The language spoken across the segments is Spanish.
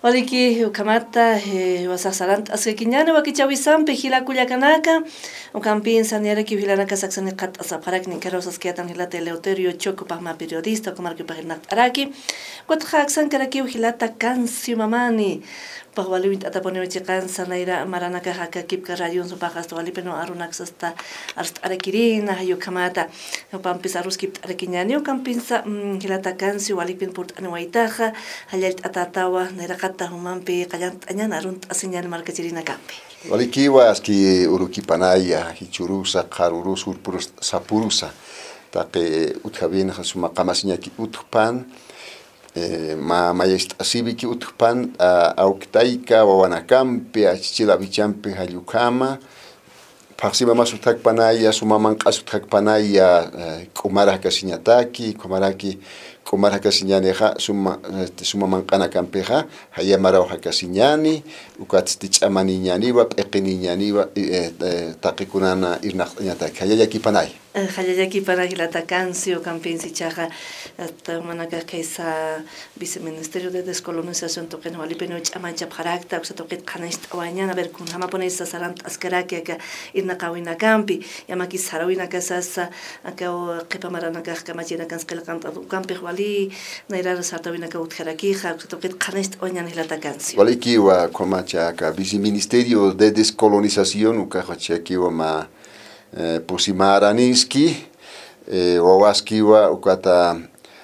Waliki ukamata wasasarant askekiñani wakichawisampi hilakullakanaka ukampin saniaraki hilanaka saksani qat asapharak ni karosas kiatan hilata Eleuterio Choco pahma periodista comarque pahinat araki kutkaksan karaki hilata Cancio mamani pahwaluit ataponewchi kansa naira maranaka haka kipka rayun supahas walipeno arunaksasta arst arakirina yukamata upampis aruskip arakiñani ukampinsa hilata Cancio walipin purt anuaitaja hayalt atatawa naira humampi kallant añan arunt aseñal marcachirina campi. Walikiwa aski urukipanaya hichurusa qarurus urpurus sapurusa taqe uthabin hasuma qamasiñaki utpan ma mayest asibiki utpan auktaika wawanakampi achichila bichampi hayukama Paxima masutak panaya sumaman qasutak panaya kumara kasiñataki kumaraki kumara kasiñaneja sumaman qana kampeja hayamara hakasiñani ukatstich amaniñaniwa peqiniñaniwa taqikunana irnaqñataki hayayaki panay hayayaki panay hilata Cancio campinsi chaja manaka kaisa viceministerio de descolonización toquen walipeno chamancha pharakta toqet qanist awañana ver kun hama ponesa sarant askaraki aka irnaqawina campi yamaki sarawina kasasa aka qipamarana kamachina kansqil qanta campi wali naira sartawina ka utjaraki toqet qanist awañana hilata Cancio waliki wa komacha aka viceministerio de descolonización ukahachiaki ma Pusimaraniski wawaskiwa ukata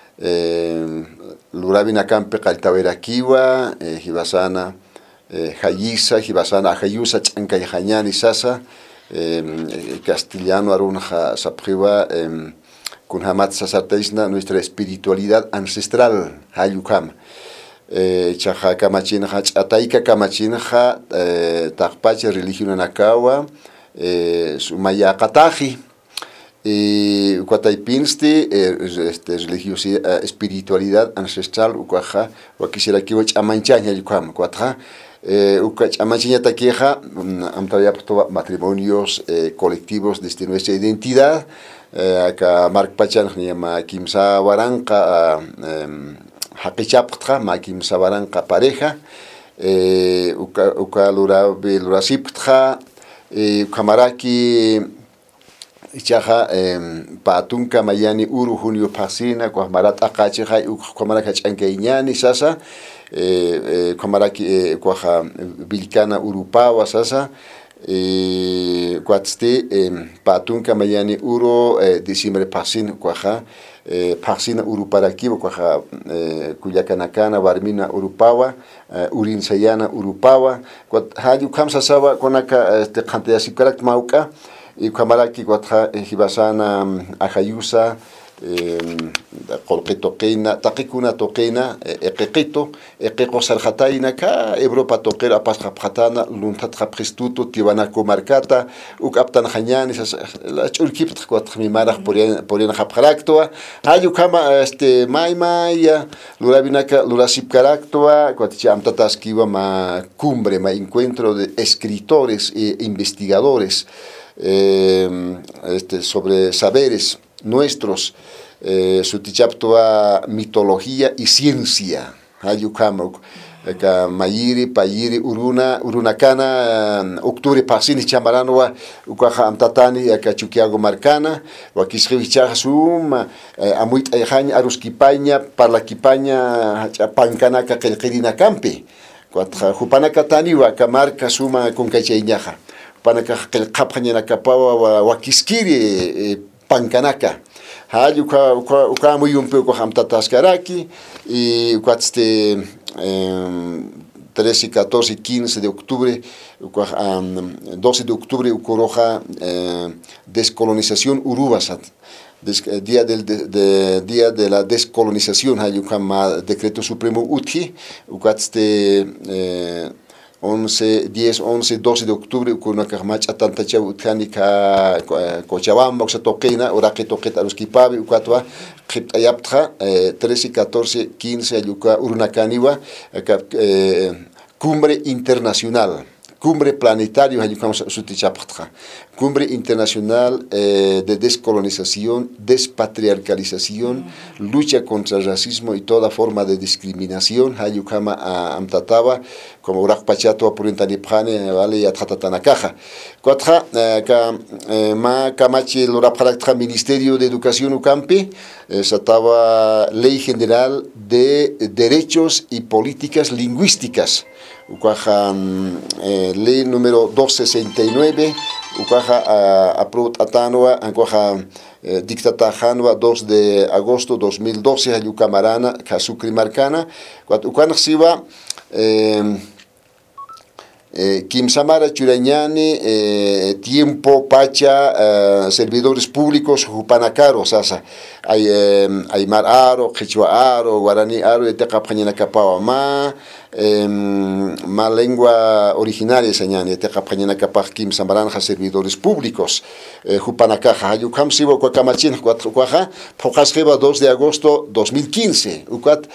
lurabina campe qaltawerakiwa hibasana hayisa hibasana hayusa chankayhañani sasa castellano arunja sapjiwa kunhamat sasartaisna nuestra espiritualidad ancestral hayukam chaja kamachinja ch'atayka kamachinja taqpacha religión nakawa sumaya qataji ukataypinsti religiosidad espiritualidad ancestral ukaja wakisirakiwa ch'amanchaña yukam kuatja ukach'amanchañata queja amtayapto matrimonios colectivos desde nuestra identidad acá markpachan llama kimsa waranqa haqichapqa ma kimsa waranqa pareja uka lurasipqa kamaraki chaja patunka mayani uru junio pasina kwa marat aqachiha kamaraka chankaiñani sasa kamaraki kwa bilkana urupawa sasa kwatste patunka mayani uru diciembre pasin kwa paxina uruparaki kwa kuyakanakana warmina urupawa urinsayana urupawa kwa haju kamsa sawa konaka qantaya sikarak mauka y kamaraki kwa hibasana ahayusa qolqitoqina taqikuna toqina eqiqito eqiqo sarjataina ka Europa toqera pasqapqatana luntatqa pristuto tibanako markata ukaptan hañani la chulkipt qatmi maraq poriana qapqaraktoa hayu kama maymaya lurabinaka lurasipkaraktoa qaticha amtataskiwa ma cumbre ma encuentro de escritores e investigadores sobre saberes nuestros sutichaptua mitología y ciencia hayukamuk ka mayiri payiri urunakana octubre pasini chamaranwa ukaha amtatani ka chukiago marcana wakisrivicha suma amuit ayhaña aruskipaña parlakipaña pankana ka qilqirina campi kwatha hupanaka taniwa ka marca suma con kachaiñaja panaka qilqaphañana kapawa wakiskiri pankanaka hayu ka muy un poco hamtataskaraki y cuatste 13, 14, 15 de octubre 12 de octubre ukoroja descolonización urubasat día de la descolonización hayu kama decreto supremo utji cuatste 11, 10, 11, 12 de octubre kuna kahmach atantacha uthanika Cochabamba toqina uraqi toqita aruskipabi ukatwa qiptayaptra 13, 14, 15 ayuka urunakaniwa cumbre internacional cumbre planetario Cumbre Internacional de Descolonización, Despatriarcalización, lucha contra el racismo y toda forma de discriminación. Hayukama amtataba como Urak Pachato Purintanipjane, vale, y Atatatanakaja. Cuatro, ma Camachi Lurapraktra Ministerio de Educación Ucampi, estaba Ley General de Derechos y Políticas Lingüísticas. Ley número 269, aprobó Atanua, dictata Hanua 2 de agosto 2012, Hayucamarana, Kasukri Marcana, Siva, Kim Samara Churañani, Tiempo, Pacha, servidores públicos, Jupanacaro, Sasa, Aymar Aro, Quechua Aro, Guarani Aro, Tecapañana Capawa Ma lengua originaria, señani, Tecapañana Capaj, Kim Samaranja, servidores públicos, Jupanacaja, Hayukam Sivo, Cuacamachin, Cuaja, Pocasjeva 2 de agosto 2015, Ucat,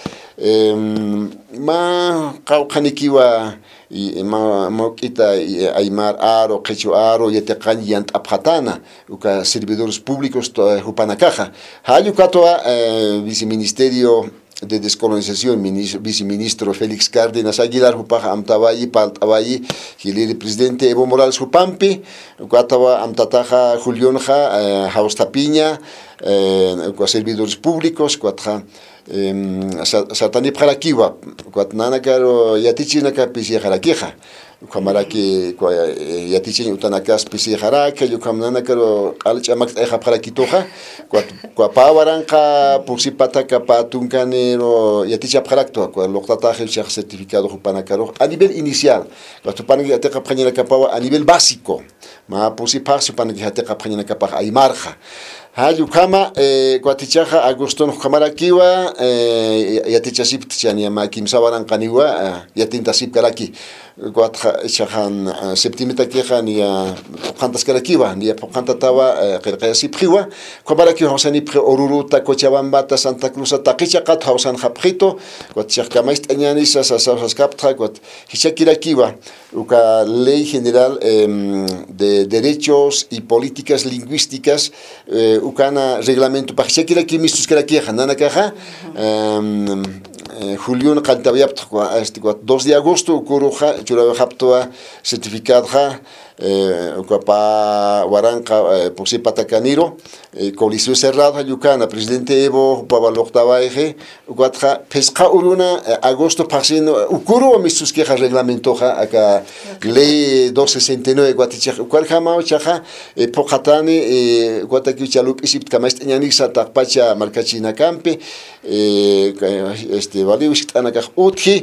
Ma Caucaniquiwa, y Moquita Aymar Aro, Quechu Aro, Yetecan Yant Apjatana, uka servidores públicos Jupanacaja. Hayukatoa, viceministerio de Descolonización, viceministro Félix Cárdenas Aguilar, Jupaja Amtabayi, Paltabayi, Hiliri presidente Evo Morales Jupampi, Ucatawa Amtataja Julionja, Jaustapiña, servidores públicos, Cuatja. Sartani Parakiwa, Quatnanacaro, Yatichinaka, Pisiaraqueja, Camaraki, Yatichin Utanakas, Pisiaraca, Yucamnanacaro, Alchamak Eja Parakitoja, Quapawaranca, Pursipataka, Patuncanero, Yaticha Paracto, Loctataje, certificado Jupanacaro, a nivel inicial, Quatupanaka Panina Capawa, a nivel básico, Ma Pursipasio Panaka Panina Capa, Aymarja. Hayukama, Quatichaja, Aguston Kamarakiwa, Yatichasip Tichaniama, Kim Sabaran Kaniwa, Yatintasip Karaki, Quatchahan, Septimita Kehan, Nia Pantas Karakiwa, Nia Pocantatawa, Kerkasip Hiwa, Kamaraki Hosani Oruruta, Cochabambata, Santa Cruz, Takichakat, Hausan Hapjito, Quatchakamist Añanisa, Sasas Captra, Quat Hichakirakiwa, Uka Ley General de Derechos y Políticas Lingüísticas, Ucana reglamento para que aquí mistus que aquí nana caja Julián Cantabiap 2 de agosto Curuja Churabaptoa certificado Ucapa Huaranca Posipatacaniro Coliseo Cerrado Yucana presidente Evo Pabaloctava Eje Ucatra Pesca Uruna agosto pasino Ucuru mistus que reglamento acá ley 269 Guaticha Cuarjama Chaja Pocatani Guataki Chalup Isip Kamast Ñanisa Tapacha Marcachina Campe Valius Anaka Utki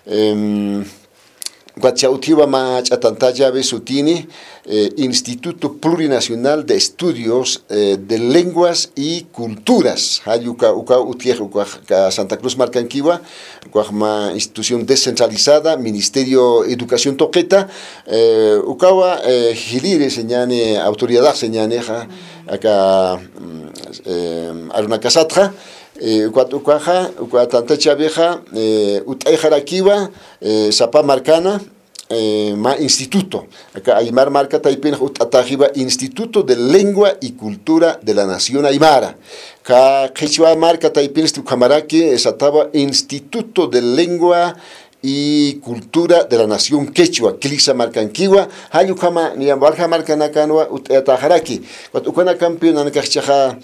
Guachautiwa Machatantaya Besutini, Instituto Plurinacional de Estudios de Lenguas y Culturas. Hayuka Uka Utiega Santa Cruz Marcanquiwa, una institución descentralizada, Ministerio de Educación Toqueta, Ukawa Hilire señane, autoridad señane, acá Aruna Casatra. Ucuaja, Ucuatantacha Vieja, Utayjaraquiwa, Sapa Marcana, Ma Instituto. Acá Aymar Marca Taipin, Utatajiba, Instituto de Lengua y Cultura de la Nación Aymara. Ka Quechua Marca Taipin, Camaraki, Sataba, Instituto de Lengua y Cultura de la Nación Quechua, Kilisa Marcanquiwa, Hayukama, Niambarja Marcanacanua, Utajaraki, Ucana Campeón, Anacachaja,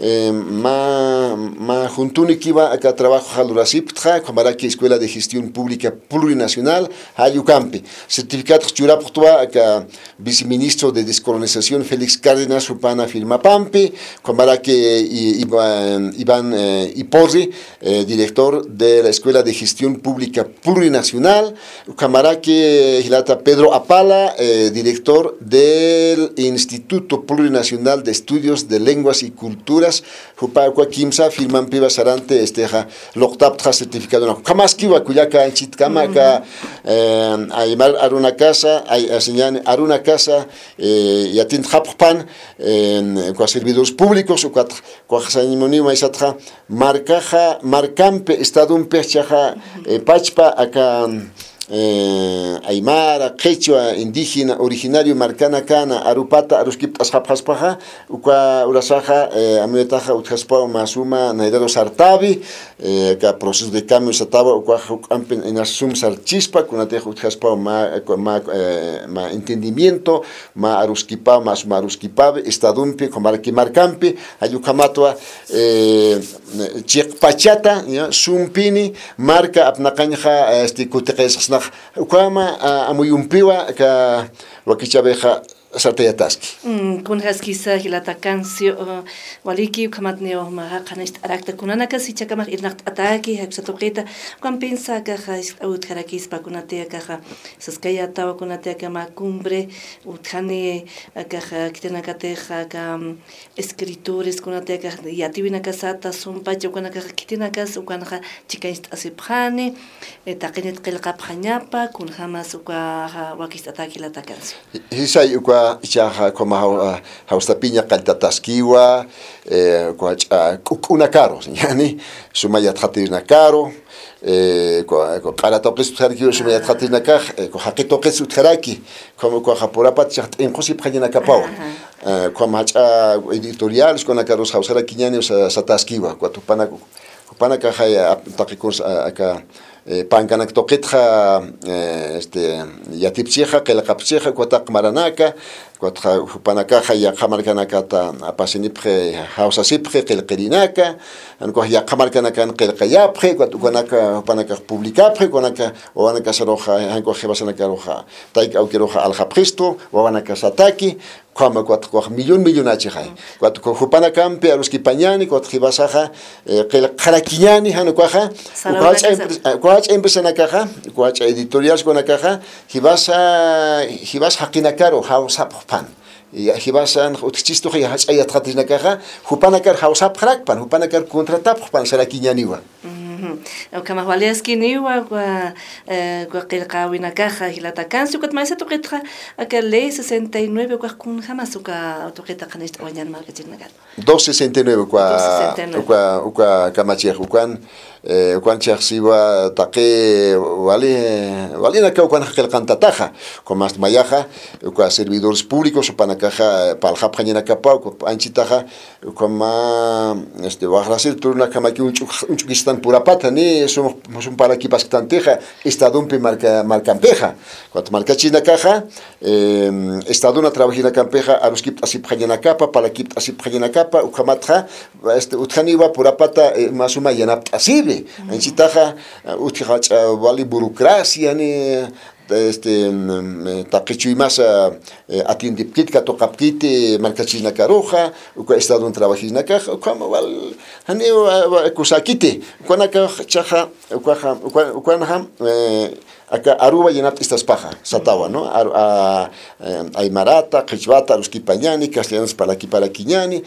Ma Juntunikiwa, acá trabajo Jalurasiptra, Camaraki Escuela de Gestión Pública Plurinacional, Hayucampi, certificado Churaptua, acá viceministro de Descolonización Félix Cárdenas, Supana Firma Pampi, Camaraki Iván Iporri, director de la Escuela de Gestión Pública Plurinacional. Camaraki Gilata Pedro Apala, director del Instituto Plurinacional de Estudios de Lenguas y Culturas, Jupacua Kimsa, Firman Piva Sarante, Loctaptra certificado. Kamaskiwa, Kuyaka, Anchitkamaka, Aymar Aruna Casa, Aseñan Aruna Casa, Yatin Happan, servidores públicos, Cuajasanimoni, Maisatra, Marcaja, Marcampe, Estadum Perchaja, Pachpa, acá aymara, quechua, indígena, originario, marcana, cana, arupata, aruskip, ashapaspaja, ukwa urasaja, ametaja, utkaspa, masuma, naidero sartabi, que proceso de cambio sataba, ukwa ampen en asum sarchispa, kunateja utkaspa, ma entendimiento, ma aruskipa, masuma aruskipabe, estadumpe, comarque marcampe, ayukamatwa, chiqpachata, sumpini, marca, apnakanja, kuteques ukama amuyumpiwa ka wakichabeja sartayataski. Kun haskisa hilata cancio waliki kamatneo ma kanist arakta kunanaka si chakamak irnacht ataki haksatoqita kan pensa ka ut karakis pa kunatea ka saskaya tawa kunatea ka macumbre utkani ka kitenakateja ka escritores kunatea ka yativina kasata sumpacho kunaka kitinaka ukanaka chikaist asipjani taqinet qilqapjañapa kun jamas uka wakis ataki la takancio. Hisay uka ichaja como haustapiña kaltataskiwa una caro yani sumaya thatirna caro para toques utharki sumaya thatirna kaj haqito qes utharaki como japurapat chaht inqosip khajina kapaw como hacha editoriales con akaros hausara kiñani sataskiwa kupana kaja taqikus aka pankanak toqitja yatipcheja qilqapcheja kuataq maranaka kuatqa hupanakaja ya qamarkanakata apasinipje hausasipje qilqirinaka ankuaj ya qamarkanakan qilqayapje kuatukanaka hupanaka publicapje kuanaka wawanaka saroja ankuaj jebasanaka roja taik aukiroja aljapjisto wawanaka sataki kwama kuatqa millón achijay kuatqa hupanakampje aruskipañani kuatqa jibasaja qilqarakiñani hanukuaja kuach empezan caja, kuach editoriales con la caja, hibas hakinakaro hausap pan. Hibasan utchisto ya hayat khatina caja, hupanakar hausap krakpan, hupanakar contratap pan sarakiñaniwa. Kama waleski niwa kwa qilqawina caja hilata cancio kat maisa toqitqa aka ley 69 kwa kun jamás uka toqita qanist wañan markachinagal 269 kwa kamachej ukan ukan chaqsiwa taqe walina ka ukan qilqantataja con más mayaja uka servidores públicos upanakaja paljapqañina kapa anchitaja ukama wajrasil turna kamaki unchukistan purapata ni son para aquí pascanteja estadumpe marcampeja cuando marcachina caja estaduna trabajina campeja a los kip así pajana capa para kip así pajana capa ukamatra utkaniwa purapata masuma yanap asible anchitaja utkhach wali burocracia ni taqichuimas atindipkitka toqapkiti markachina karoja uka estado un trabajina caja como wal hani kusakiti ukanaka chaja ukanha acá Aruba llenap estas paja satawa no aymarata qichwata ruskipañani castellanos para quiñani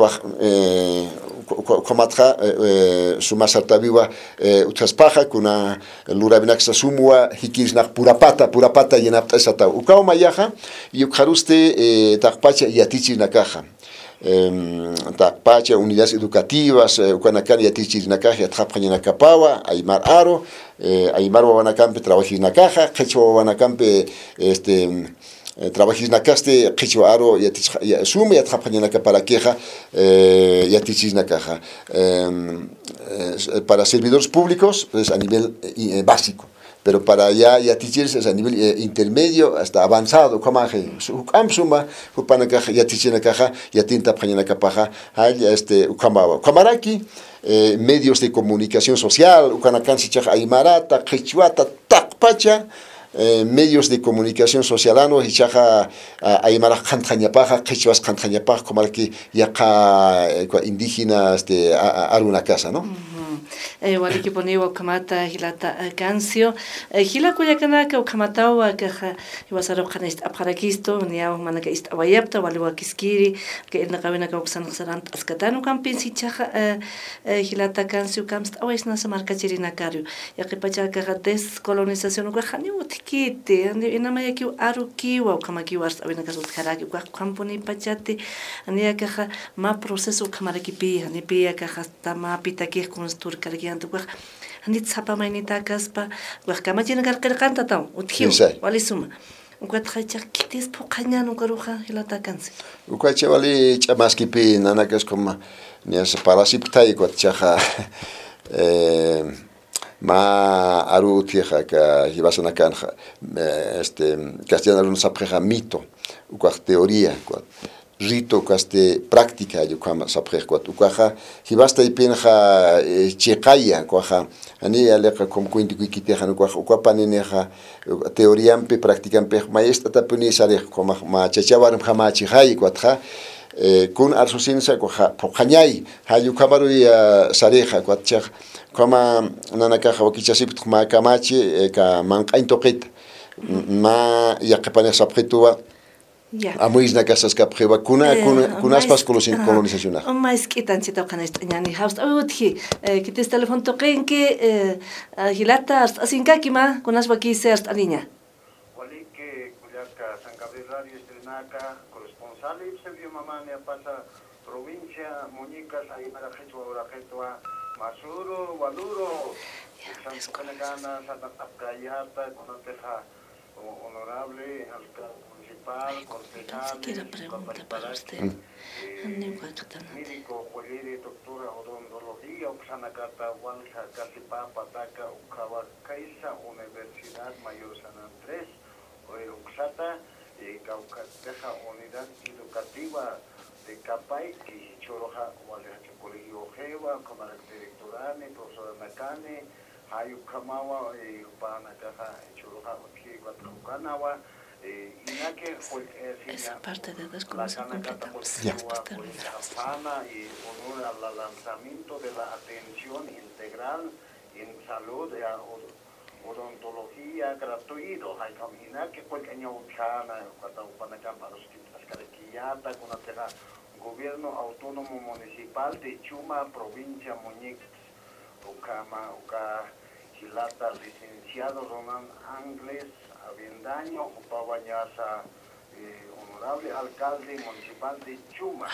komatra sumasartaviwa utaspaja kuna lurabinaxa sumwa hikisnaq purapata llenap satawa ukao mayaja yukharuste taqpacha yatichina caja taqpacha unidades educativas ukanakan yatichirinacaja yatqapqañinakapawa aymar aro aymar wawanakampe trabajisnakaja qhichwa wawanakampe trabajisnakaste qhichwa aro sume yatqapqañinaka para queja yatichisnakaja para servidores públicos es a nivel básico pero para ya tichirse es a nivel intermedio hasta avanzado como suma hupanaka ya tichina caja ya tinta pañana capaja hay kamaraki medios de comunicación social ukanakan sicha aymarata qichwata taqpacha medios de comunicación socialano y chaja aymara qanqañapaja qichwas qanqañapaja como que yaqa indígenas de aruna casa no waliki poniwa kamata hilata cancio hila kuyakanaka ukamatawa kaja hiwasaro qanist aparakisto niaw manaka ist awayapta waliwa kiskiri que en qabina ka uksan sarant askatanu kampinsi chaja hilata cancio kamst awaisna samarkachirina kario yaqipacha kaja descolonización ukajani utikite inama yaki arukiwa ukamaki wars awina kasut kharaki ukamponi pachate ania kaja ma proceso kamarakipi ani pia kaja tama pitaki construir urkargiantu kuaj anit sapa mainita kaspa kuaj kamachina karkarqanta taw uthiu wali suma ukat khacha kitis poqañan ukaruja hilata kansi ukacha wali chamaskipi nanakas como nias parasiptai kwat chaja ma aru tieja ka hibasana kanja castellano no sapjeja mito ukwaj teoría kwat rito kaste práctica yo kama saprej kwat ukaja hibasta ipinja chiqaya kwaja ani aleqa como kuinti kiteja ukwaj ukwapaneja teoriampe practicampe maestra tapuni sare como ma chachawaram jama chijai kwatja kun arsusinsa kwaja proqañay hayu kamaru ya sareja kwatcha kama nanakaja wakichasip ma kamachi ka manqain toqit ma yaqipane sapjetuwa amuisna casas capjeva kuna aspas colonización mais quitanchito canesta ñani haust utji kites teléfono toqenke hilata asinkakima kunas wakise hasta niña wali que kuyaka San Gabriel Radio Estrenaka corresponsal Eusebio Mamania pasa provincia Muñicas Aymara Quechua Masuro Waluro San Canagana Santa Tapcayata Conateja honorable alcalde concejal, pregunta para usted. Médico, juelere, doctora, odontología, Oxanacata, Huanja, Casipa, Pataca, Ucaba, Caixa, Universidad Mayor San Andrés, Oxata, Caucateja, Unidad Educativa de Capay, Quichoroja, Colegio Ojeva, Comarec Directorane, Profesora Nacane, Hayukamawa, Upanacaja, Choroja, Chihuatrucanawa, esa parte de desconocer completamente. Ya está terminado. Y honor al lanzamiento de la atención integral en salud, odontología gratuito. Hay caminar que cualquier año uchana, cuando para los cascarequillata, con la gobierno autónomo municipal de Chuma, provincia Muñiz, Ucama, Gilata, licenciado Ronan Ángeles Avendaño, ocupaba ya honorable alcalde municipal de Chuma.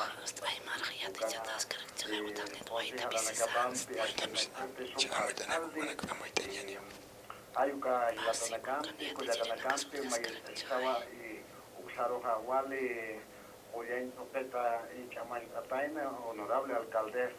Ayuka Hilatanakampi, Kuyakanakampi, Mayestaba y Uxaroja Wale, Oyento Peta y Chamay Ataina, honorable alcaldesa.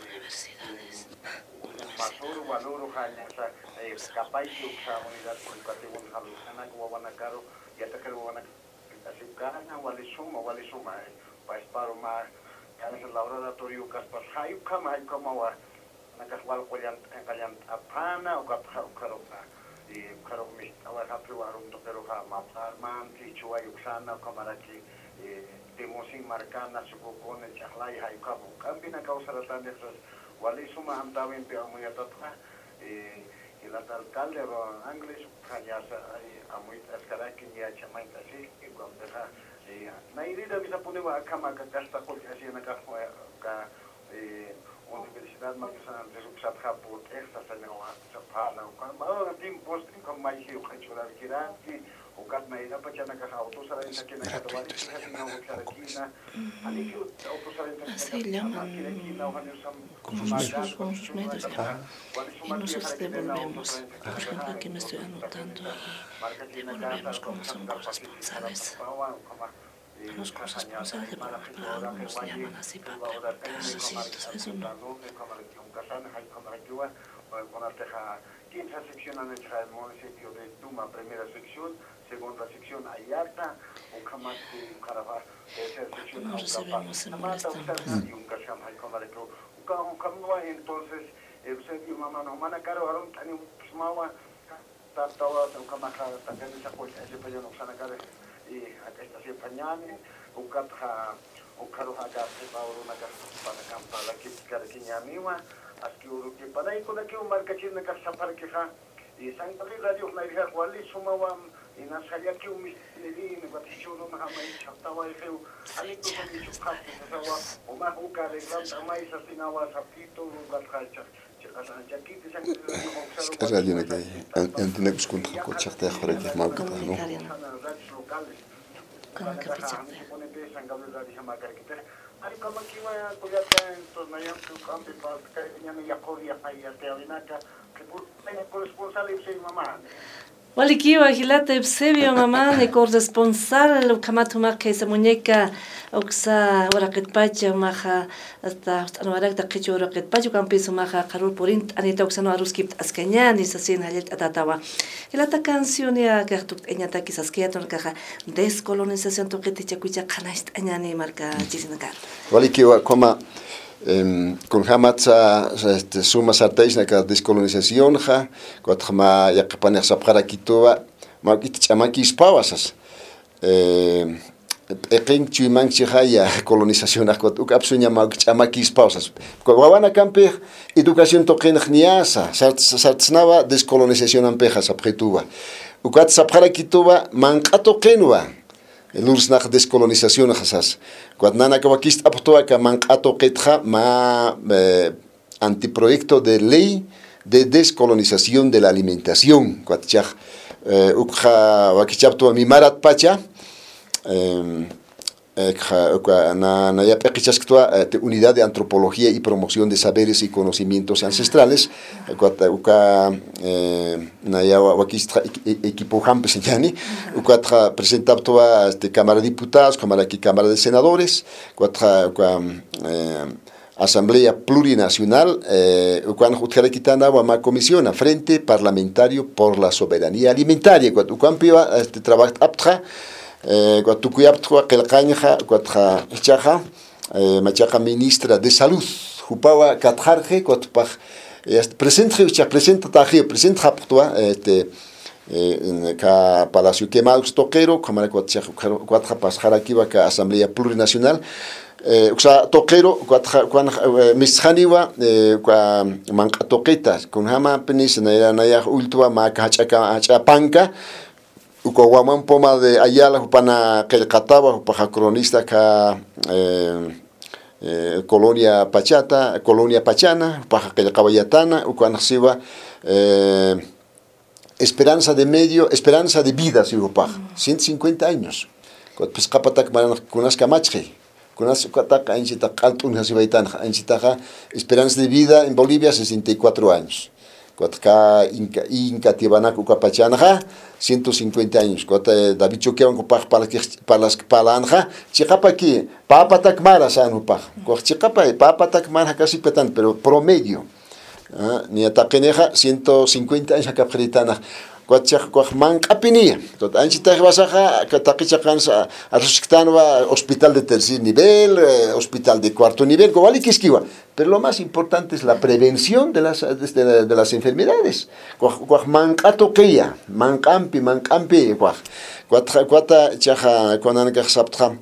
Masuru, Valuru, Jañasa, Capay, Uxa, Unidad Educativa, Jalujana, Guabanacaro, Yatacar, Guabanacaro, Walisuma, Paisparo, Canes Laura, Torio, Caspas, Hayukama, Hayukama, Nakaswal, Kayan Apana, o Karoka, y Karomi, our happy Warum, Tokeroha, Maparman, Kichua, Yuxana, Kamaraki, Timosin, Marcana, Sukukone, Chahlai, Hayukabu, Campina, Causa Tanesas. Walisuma Amtawin Piamuyatata, el alcalde Ángeles, Cañasa, Amuit Ascaraki, Yachamaita, y Guamdeja, Nairida Visapuneva, Kamaka, Casta, Colcasi, en la Universidad Magusan de Subsatja, por Texas, en la Zapala, cuando Tim Posting con Maiji, Hachura, Kiraki, o Katnaida, Pachanaka, Autosara, en la Kinakawari, Sarakina, Aniki, Autosara, con sus medios y nosotros devolvemos, por ejemplo aquí me estoy anotando y devolvemos como son corresponsales a los corresponsales de algunos llaman así para preguntar sí, entonces eso no quinta sección en el municipio de Tuma, primera sección, segunda sección Ayata, un Camas de Carava, tercera sección no recibimos, se molestan y un Cacham Haycomareco, un Camua, entonces, Eusebio Mamano, Manacaro, Aron, Tani Smawa, Tatawa, un Camaja, también esa cuenta, ese peñón, Sanacare, y esta se pañane, un Catja, un Caroja, una para campa, la que Caraquiñanima, Aski Uruki, para ir con aquí un marcachín de Casa Parqueja, y San Gabriel Radio, Naija, Wally, Sumawam, y Nasayaki, un Mislerín, Batichuno, Mahamay, Chaptawa, y Feu, Alito, o Mahuka, de Gran Amay, Sastinawa, Sapito, Gathacha. Radio que antes de buscar coche de ahora que mal que no Kana kapichak. Ay, como que iba a cuidar entonces no hay que cambiar para que ya no ya corría ahí a teorinaka que por responsable de mamá. Walikiwa hilata ibsebio mamá ni corresponsal lo kamatuma que esa muñeca oxa waraqet pacha maja hasta anwarak ta qichu waraqet pacha campiso maja qarul porint anita oxa no aruskip askañani sasin halet atatawa hilata canción ya que tu eñata quizás que ton caja descolonización to que ticha kucha qanast añani marca chisinakar Walikiwa koma con hamatsa suma sartais na ka descolonización ha kotma ya kapanya sapara kitowa ma kit chamaki spawasas eqing chuimang chihaya colonización akot ukapsunya ma chamaki spawasas ko wawana kampe educación to qenkhniasa sartsnawa descolonización ampeja sapqetuwa ukat sapara kitowa manqato qenwa Lursnach descolonización hasas. Cuadnana kawakist aptoa ka manqato qetja ma anteproyecto de ley de descolonización de la alimentación. Cuatchaj ukha wakichapto mi marat pacha na ya peqichasktua unidad de antropología y promoción de saberes y conocimientos ancestrales uka na ya wakistra equipo hampes yani uka presentaptua cámara de diputados cámara de senadores asamblea plurinacional ukan jutjara kitana wa comisión a frente parlamentario por la soberanía alimentaria ukan piwa trabajo aptra Guatukuyaptua Kelkanja, Guatja Chaja, Machaja ministra de Salud, Jupawa Katjarje, Guatpaj, presente Haptua, Palacio Quemados Toquero, Cámara Guatja Pasjarakiva, Asamblea Plurinacional, Uxa Toquero, Mishaniwa, Mancatoquetas, con Hama Penis, Naya Ultua, Macachapanca, Ukawaman poma de Ayala upana kelkatawa upaja cronista ka colonia Pachana upaja kelkawayatana ukanasiwa esperanza de vida si upaja 150 años pues kapatak maran kunas kamachje kunas katak anchita qaltun hasibaitan anchita esperanza de vida en Bolivia 64 años Cuatca Inca Tibanak Ucapachanja, 150 años. Cuata David Choquean Copaj para las Palanja, Chicapaki, Papa Takmara Sanupaj. Cuachicapa y Papa Takmara casi petan, pero promedio. Ni ataqueneja, 150 años a Capritana. Cuachman Capinia. Tot Anchita Basaja, Cataquichacansa, Arrusictanova, hospital de tercer nivel, hospital de cuarto nivel, Covali Quisquiva. Pero lo más importante es la prevención de las enfermedades. Mancato queya, mancampi, cuata chaja, cuananca saptra,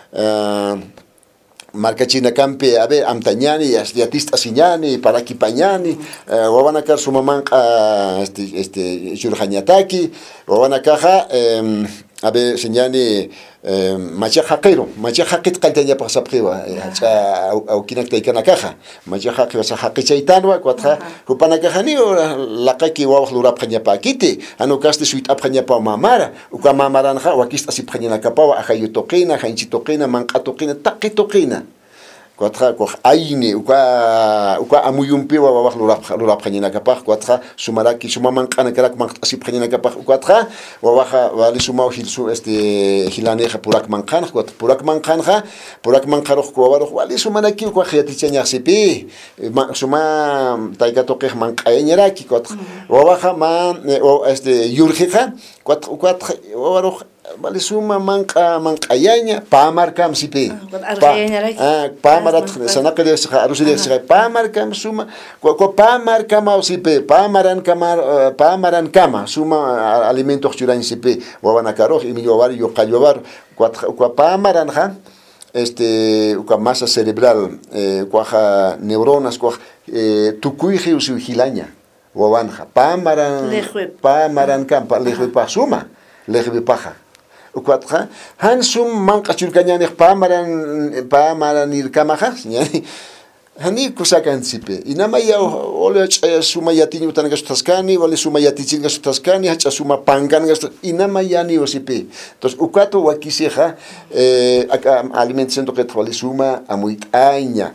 marca china campe, a ver, amtañani, diatista siñani, paraquipañani, wabanacar su mamanca, churjañataki, wabanacaja, a ver, señani, machajaquero, machajaquet calteña para sapriwa, au kinak taikana caja, machajaque vas a jaquechaitanwa, cuatra, cupanacajani, la caqui wawah lurap paquite, anocaste suit apjañapa mamara, ucamamaranja, wakist así pañanacapawa, ajayutoquina, janchitoquina, mancatoquina, taquitoquina. Cuatra, aine, uka amuyumpi wawah lurap pañanacapaj, cuatra, sumaraki, sumamancan, carak así pañanacapaj, cuatra, wawaja, vale sumau hilsu, hilaneja purak manjanja, purak manjaroj, cuavaroj, vale sumanaki, cuajiatichaña sepe, suma taikatoque mancaeñeraki, cuatra, wawaja man, yurjeja, cuatra, wavaroj, vale suma mancayaña, pamarcam sipe, pamarat, sanakade, aruside, pamarcam suma, pamarcam sipe, pamaran kama, suma alimentos churain sipe, wabanacaroj, y millovar, yocayovar, pamaranja, masa cerebral, cuaja neuronas, cuaja, tucuije usujilaña, wabanja, pamaran campa, lejue pa suma, lejue paja. Ukwatra hansum mankachurkañanej pamaran irkamaja hani kusakansipe inama ya ole suma yatini utanga sutaskani wale suma yatichinga sutaskani hacha suma panganga inama yani osipe entonces ukato wakisiha alimentación que wale suma amuitaña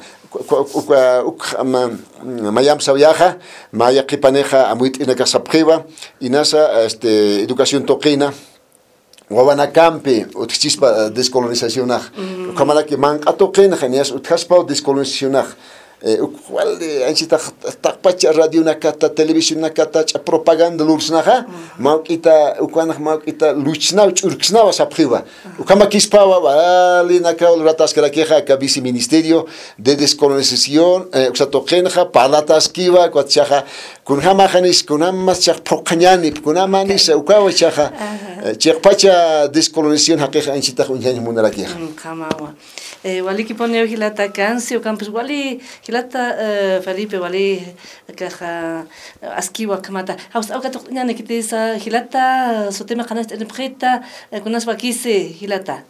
mayam sabiaja maya kipaneja amuit inaka sapjiva inasa educación toquina Guabanacampe, utchispa descolonización, kamala que man atoquen genias utkaspa descolonización. Cual de anchita takpacha radio nakata televisión nakata propaganda lursnaha, maukita ukwana maukita luchna urksna wasapjiva. Ukama kispawa vale nakal ratas que la queja que vice ministerio de descolonización, uxatoqenja palatas kiva kwatchaja kunhama janis kunamas chak prokañani kunamanis ukawa chaja chekpacha descolonización hakeja anchita unjani munarakia. Kamawa. Wali kiponeo hilata cancio campus wali hilata Felipe wali kaha askiwa kamata haus au katok nyane kitisa hilata sotema kanas entrepreta kunas wakise hilata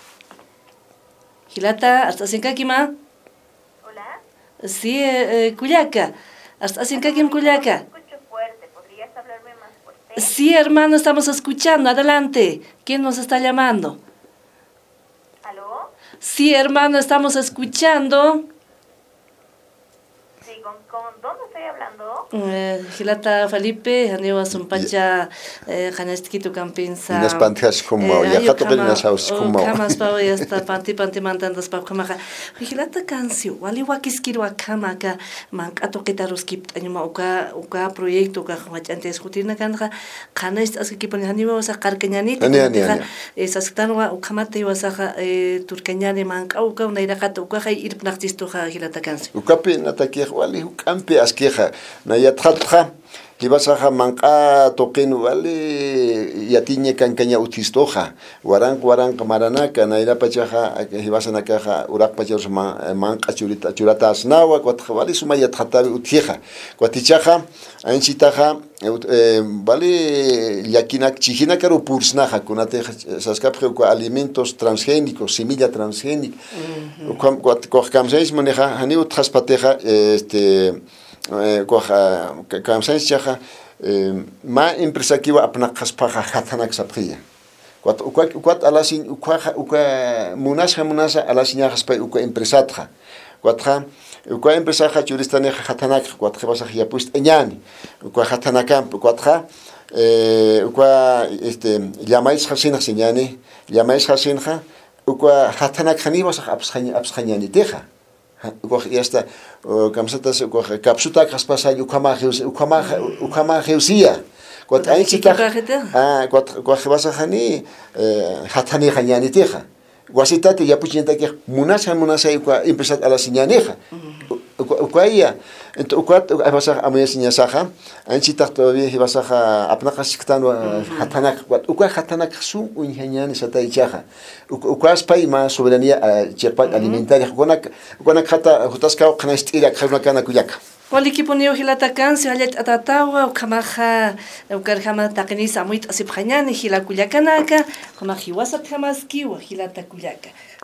hasta sinkakima. Hola. Sí, Culiaca. Hasta sinkakima Culiaca. Escucho fuerte, ¿podrías hablarme más fuerte? Sí, hermano, estamos escuchando. Adelante. ¿Quién nos está llamando? ¿Aló? Sí, hermano, estamos escuchando. Sí, ¿con dónde estoy hablando? Hilata Felipe, Haniwa Sumpacha, Hanestikitu Campinsa. Unas pantas como ya jato que unas haus como. Kamas pao ya está panti mantandas pao kamaja. Hilata cancio, wali wakiskiru akamaka, mankato ketaruskip anima uka proyecto uka antes jutina kanja, kanest askipon Haniwa wasa karkeñanit. Esasktanoa ukamate wasa turkeñani manka uka unairaqata uka irpnaqtisto hilata cancio. Ukapi natakiq wali ukampi askeja na yathatja libasaja manqa toqin wali yatiñe kankaña utistoja warang maranaka na irapachaja hibasanakaja uraqpachos manqa churata asnawa kwatja wali suma yathatabi utieja kwatichaja anchitaja vale yakinak chihina karo pursnaja kunate saskapje ko alimentos transgénicos semilla transgénica kwat kamseis maneja hani utraspateja kamseis chaja ma empresa kiwa apnaqaspaja hatanak sapria kwat alasin munasa alasinya haspa empresatja kwatja ukwa empresa churistane hatanak kwatja basa ya pust eñani ukwa hatanakam kwatja ukwa llamais hasina señani llamais hasinja ukwa hatanak hani basa abshañani teja ukwa esta kamsatas ukwa kapsuta kaspasa ukama heusia kwat ainchita kwat basa hani hatani hañani teja Guasitate ya puchinta que munasa ukwa empresa a la señaneja ukwaya ukwat abasa amaya señasaja anchita todavía hibasaja apnaqasiktan hatanak ukwa hatanak su unhañani sataichaja ukwaspai ma soberanía chepa alimentaria konak hata hutaska qnastira qhunakana kuyaka Wali kiponeo hilata cancio halet atatawa ukamaja ukarjama taqinisa muit asiphañani hila kuyakanaka kamajiwasa tjamaskiwa hilata kuyaka